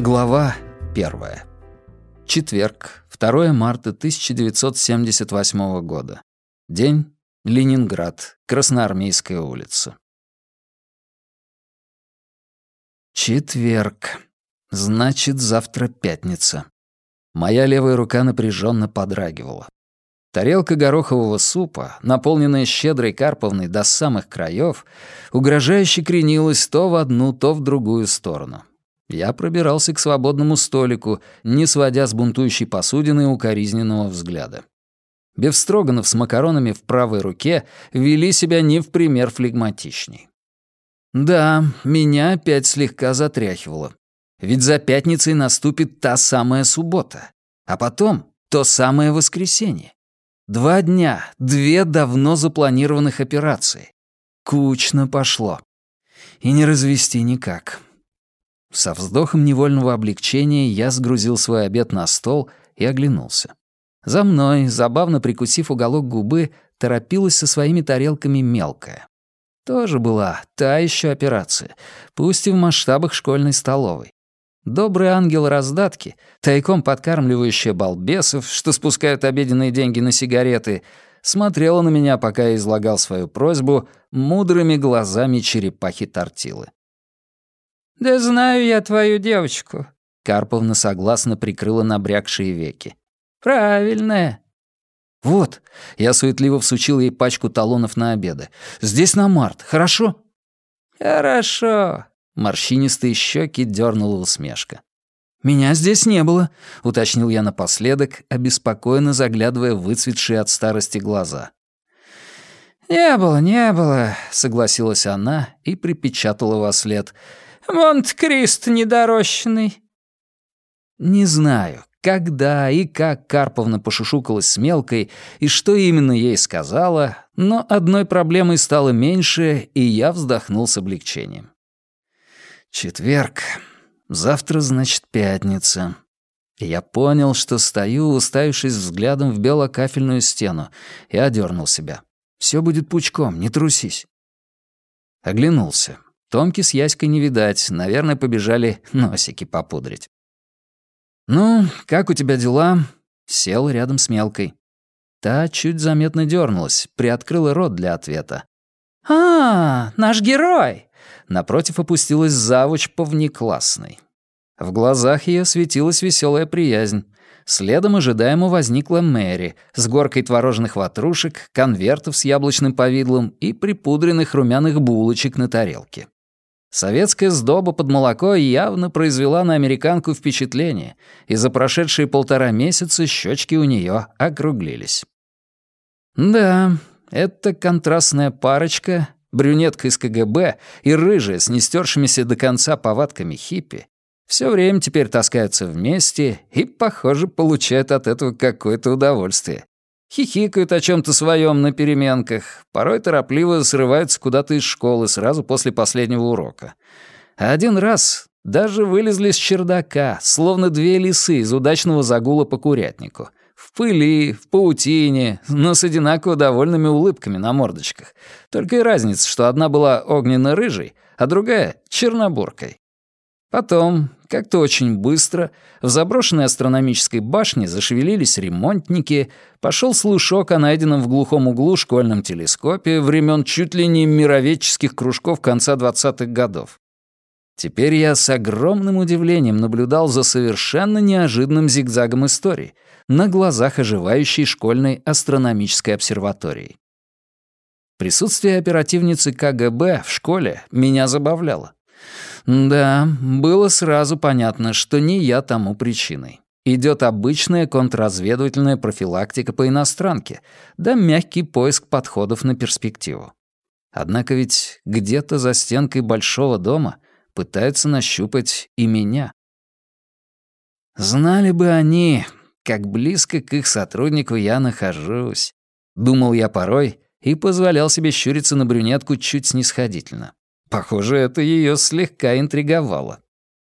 Глава 1. Четверг, 2 марта 1978 года. День. Ленинград. Красноармейская улица. Четверг. Значит, завтра пятница. Моя левая рука напряженно подрагивала. Тарелка горохового супа, наполненная щедрой карповной до самых краев, угрожающе кренилась то в одну, то в другую сторону. Я пробирался к свободному столику, не сводя с бунтующей посудины укоризненного взгляда. Бефстроганов с макаронами в правой руке вели себя не в пример флегматичней. Да, меня опять слегка затряхивало. Ведь за пятницей наступит та самая суббота, а потом то самое воскресенье. 2 дня, 2 давно запланированных операции. Кучно пошло. И не развести никак. Со вздохом невольного облегчения я сгрузил свой обед на стол и оглянулся. За мной, забавно прикусив уголок губы, торопилась со своими тарелками мелкая. Тоже была та еще операция, пусть и в масштабах школьной столовой. Добрый ангел раздатки, тайком подкармливающая балбесов, что спускают обеденные деньги на сигареты, смотрела на меня, пока я излагал свою просьбу, мудрыми глазами черепахи-тортилы. «Да знаю я твою девочку», — Карповна согласно прикрыла набрякшие веки. «Правильная». «Вот», — я суетливо всучил ей пачку талонов на обеды. «Здесь на март, хорошо?» «Хорошо», — морщинистые щеки дернула усмешка. «Меня здесь не было», — уточнил я напоследок, обеспокоенно заглядывая в выцветшие от старости глаза. «Не было», — согласилась она и припечатала вослед. «Монте-Кристо недорощенный». Не знаю, когда и как Карповна пошушукалась с мелкой и что именно ей сказала, но одной проблемой стало меньше, и я вздохнул с облегчением. Четверг. Завтра, значит, пятница. И я понял, что стою, уставившись взглядом в белокафельную стену, и одернул себя. Все будет пучком, не трусись. Оглянулся. Томки с Яськой не видать, наверное, побежали носики попудрить. «Ну, как у тебя дела?» Сел рядом с мелкой. Та чуть заметно дернулась, приоткрыла рот для ответа. Наш герой!» Напротив опустилась завуч по внеклассной. В глазах ее светилась веселая приязнь. Следом ожидаемо возникла Мэри с горкой творожных ватрушек, конвертов с яблочным повидлом и припудренных румяных булочек на тарелке. Советская сдоба под молоко явно произвела на американку впечатление, и за прошедшие 1,5 месяца щечки у нее округлились. Да, эта контрастная парочка, брюнетка из КГБ и рыжая с нестершимися до конца повадками хиппи, все время теперь таскаются вместе и, похоже, получают от этого какое-то удовольствие. Хихикают о чем-то своем на переменках, порой торопливо срываются куда-то из школы сразу после последнего урока. А один раз даже вылезли с чердака, словно 2 лисы из удачного загула по курятнику. В пыли, в паутине, но с одинаково довольными улыбками на мордочках. Только и разница, что одна была огненно-рыжей, а другая — чернобуркой. Потом, как-то очень быстро, в заброшенной астрономической башне зашевелились ремонтники, пошел слушок о найденном в глухом углу школьном телескопе времен чуть ли не мироведческих кружков конца 20-х годов. Теперь я с огромным удивлением наблюдал за совершенно неожиданным зигзагом истории на глазах оживающей школьной астрономической обсерватории. Присутствие оперативницы КГБ в школе меня забавляло. Да, было сразу понятно, что не я тому причиной. Идет обычная контрразведывательная профилактика по иностранке, да мягкий поиск подходов на перспективу. Однако ведь где-то за стенкой большого дома пытаются нащупать и меня. Знали бы они, как близко к их сотруднику я нахожусь, думал я порой и позволял себе щуриться на брюнетку чуть снисходительно. Похоже, это ее слегка интриговало.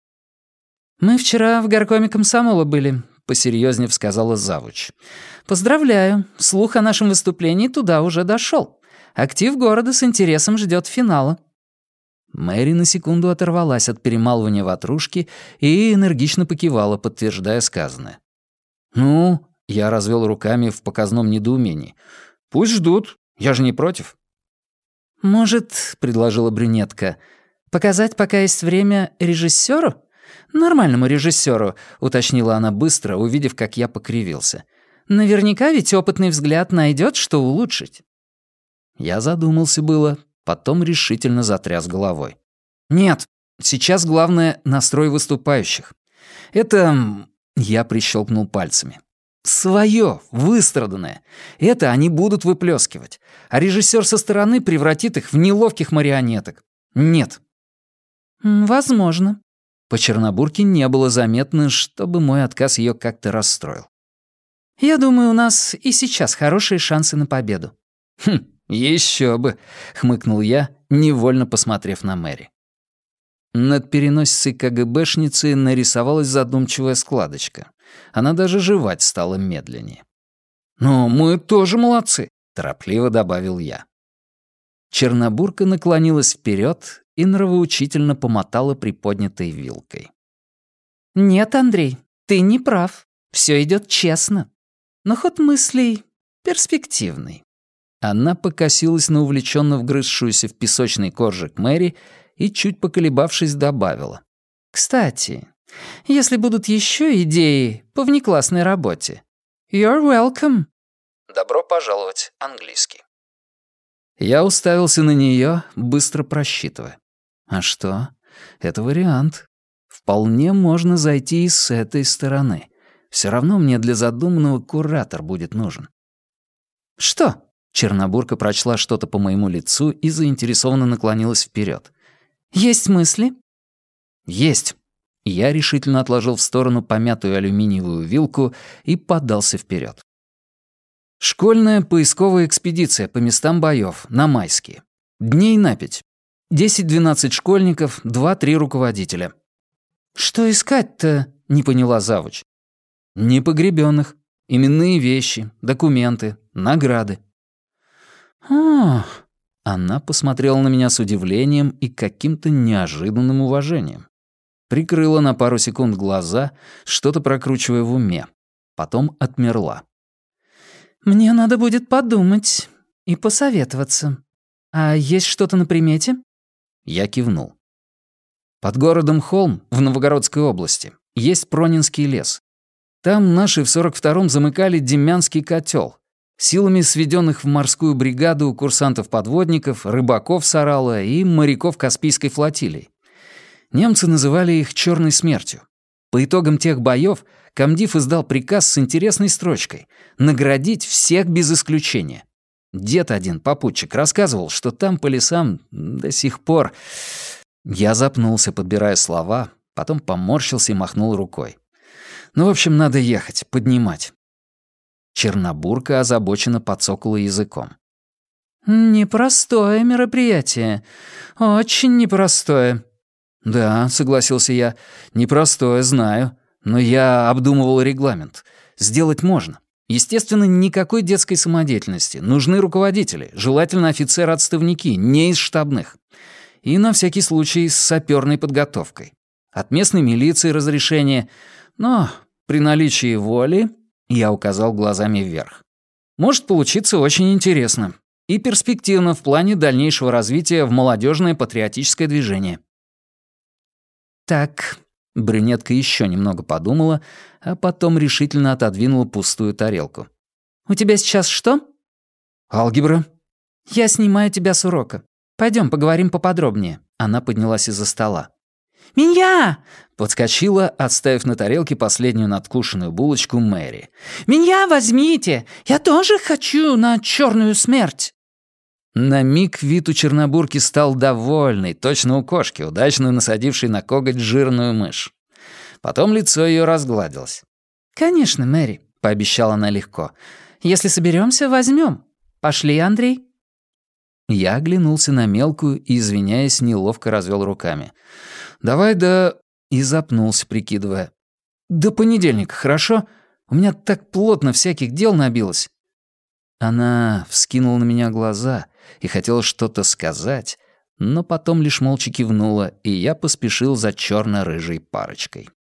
«Мы вчера в горкоме комсомола были», — посерьезнее сказала завуч. «Поздравляю, слух о нашем выступлении туда уже дошел. Актив города с интересом ждет финала». Мэри на секунду оторвалась от перемалывания ватрушки и энергично покивала, подтверждая сказанное. «Ну?» — я развел руками в показном недоумении. «Пусть ждут, я же не против». «Может, — предложила брюнетка, — показать, пока есть время, режиссеру? Нормальному режиссеру, уточнила она быстро, увидев, как я покривился. Наверняка ведь опытный взгляд найдет, что улучшить». Я задумался было, потом решительно затряс головой. «Нет, сейчас главное — настрой выступающих. Это...» — я прищелкнул пальцами. «Своё, выстраданное. Это они будут выплескивать. А режиссер со стороны превратит их в неловких марионеток. Нет». «Возможно». По Чернобурке не было заметно, чтобы мой отказ её как-то расстроил. «Я думаю, у нас и сейчас хорошие шансы на победу». «Хм, ещё бы», — хмыкнул я, невольно посмотрев на Мэри. Над переносицей КГБшницы нарисовалась задумчивая складочка. Она даже жевать стала медленнее. «Но мы тоже молодцы», — торопливо добавил я. Чернобурка наклонилась вперед и нравоучительно помотала приподнятой вилкой. «Нет, Андрей, ты не прав. Все идет честно. Но ход мыслей перспективный». Она покосилась на увлеченно вгрызшуюся в песочный коржик Мэри и, чуть поколебавшись, добавила. «Кстати, если будут еще идеи по внеклассной работе, you're welcome». «Добро пожаловать», английский. Я уставился на нее, быстро просчитывая. А что? Это вариант. Вполне можно зайти и с этой стороны. Все равно мне для задуманного куратор будет нужен. «Что?» Чернобурка прочла что-то по моему лицу и заинтересованно наклонилась вперед. «Есть мысли?» «Есть». Я решительно отложил в сторону помятую алюминиевую вилку и подался вперед. Школьная поисковая экспедиция по местам боёв на майские. Дней на 5. 10-12 школьников, 2-3 руководителя. «Что искать-то?» — не поняла завуч. Непогребенных, именные вещи, документы, награды. «Ах!» Она посмотрела на меня с удивлением и каким-то неожиданным уважением. Прикрыла на пару секунд глаза, что-то прокручивая в уме. Потом отмерла. «Мне надо будет подумать и посоветоваться. А есть что-то на примете?» Я кивнул. Под городом Холм в Новгородской области есть Пронинский лес. Там наши в 42-м замыкали Демянский котел. Силами сведенных в морскую бригаду курсантов-подводников, рыбаков с Орала и моряков Каспийской флотилии. Немцы называли их «Черной смертью». По итогам тех боев комдив издал приказ с интересной строчкой — наградить всех без исключения. Дед один, попутчик, рассказывал, что там по лесам до сих пор... Я запнулся, подбирая слова, потом поморщился и махнул рукой. Ну, в общем, надо ехать, поднимать. Чернобурка озабоченно подсокала языком. «Непростое мероприятие. Очень непростое». «Да», — согласился я, — «непростое, знаю. Но я обдумывал регламент. Сделать можно. Естественно, никакой детской самодеятельности. Нужны руководители, желательно офицеры-отставники, не из штабных. И на всякий случай с саперной подготовкой. От местной милиции разрешение. Но при наличии воли...» Я указал глазами вверх. «Может получиться очень интересно. И перспективно в плане дальнейшего развития в молодежное патриотическое движение». «Так», — брюнетка еще немного подумала, а потом решительно отодвинула пустую тарелку. «У тебя сейчас что?» «Алгебра». «Я снимаю тебя с урока. Пойдем поговорим поподробнее». Она поднялась из-за стола. «Меня!» — подскочила, отставив на тарелке последнюю надкушенную булочку Мэри. «Меня возьмите! Я тоже хочу на черную смерть!» На миг вид у Чернобурки стал довольный, точно у кошки, удачно насадившей на коготь жирную мышь. Потом лицо ее разгладилось. «Конечно, Мэри», — пообещала она легко. «Если соберемся, возьмем. Пошли, Андрей». Я оглянулся на мелкую и, извиняясь, неловко развел руками. «Давай и запнулся, прикидывая. «До понедельника, хорошо? У меня так плотно всяких дел набилось». Она вскинула на меня глаза и хотела что-то сказать, но потом лишь молча кивнула, и я поспешил за чёрно-рыжей парочкой.